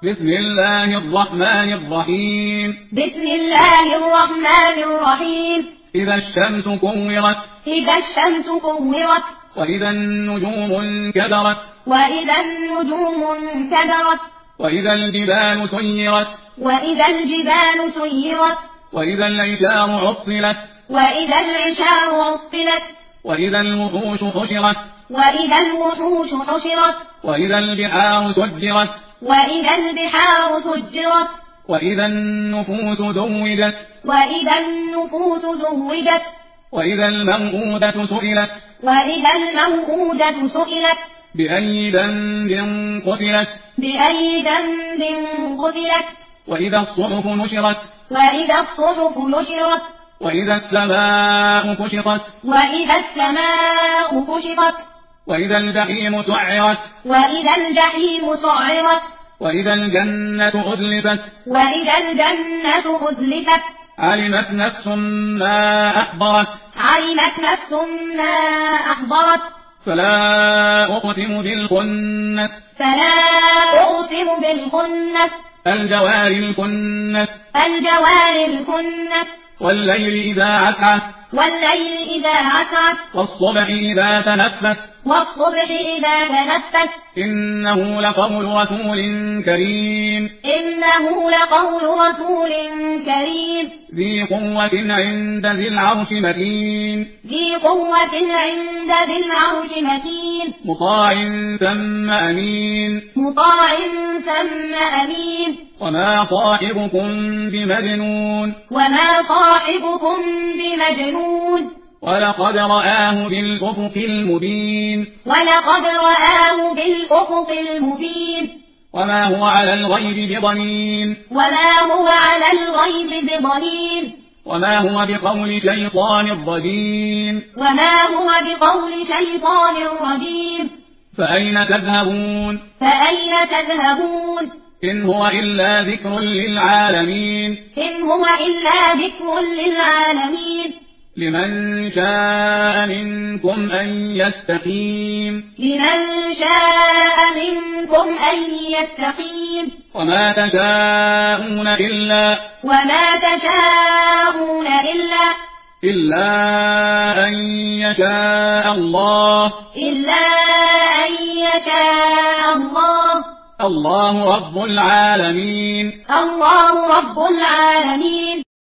بسم الله الرحمن الرحيم. بسم الله الرحمن الرحيم. إذا الشمس كورت. إذا الشمس كورت. وإذا النجوم انكدرت. وإذا النجوم انكدرت. وإذا الجبال سيرت. وإذا الجبال سيرت. وإذا العشار عطلت. وإذا العشار عطلت. وإذا الوحوش حشرت. وإذا الوحوش حشرت. وإذا البحار سجرت. وإذا البحار سجرت. وإذا النفوس زوجت. وإذا النفوس زوجت. وإذا الموءودة سئلت. وإذا الموءودة سئلت. بأي ذنب قتلت. بأي ذنب قتلت. وإذا الصحف نشرت. وإذا الصحف نشرت. وإذا السماء كشطت. وإذا السماء كشطت. وإذا الجحيم سعرت. وإذا الجحيم سعرت. وإذا الجنة أزلفت. وإذا الجنة أزلفت. علمت نفس ما أحضرت. علمت نفس ما أحضرت. فلا أقسم بالخنس. فلا أقسم بالخنس. الجوار الكنس. الجوار الكنس. والليل إذا عسعس. والليل إذا عسعس. والصبح إذا تنفس. والصبح إذا تنفس. إنه لقول رسول كريم. إنه لقول رسول كريم. ذي قوة عند ذي العرش مكين. ذي قوة عند ذي العرش مكين. مطاع ثم أمين. مطاع ثم أمين. وما صاحبكم بمجنون. وما صاحبكم بمجنون. ولقد رآه بالأفق المبين. ولقد رآه بالأفق المبين. وما هو على الغيب بضنين. وما هو على الغيب بضنين. وما هو بقول شيطان رجيم. وما هو بقول شيطان رجيم. فأين تذهبون. فأين تذهبون. إن هو إلا ذكر للعالمين. إن هو إلا ذكر للعالمين. لمن شاء منكم أن يستقيم. لمن شاء منكم أن يستقيم. وما تشاءون إلا أن يشاء الله. إلا أن يشاء الله. الله رب العالمين. الله رب العالمين.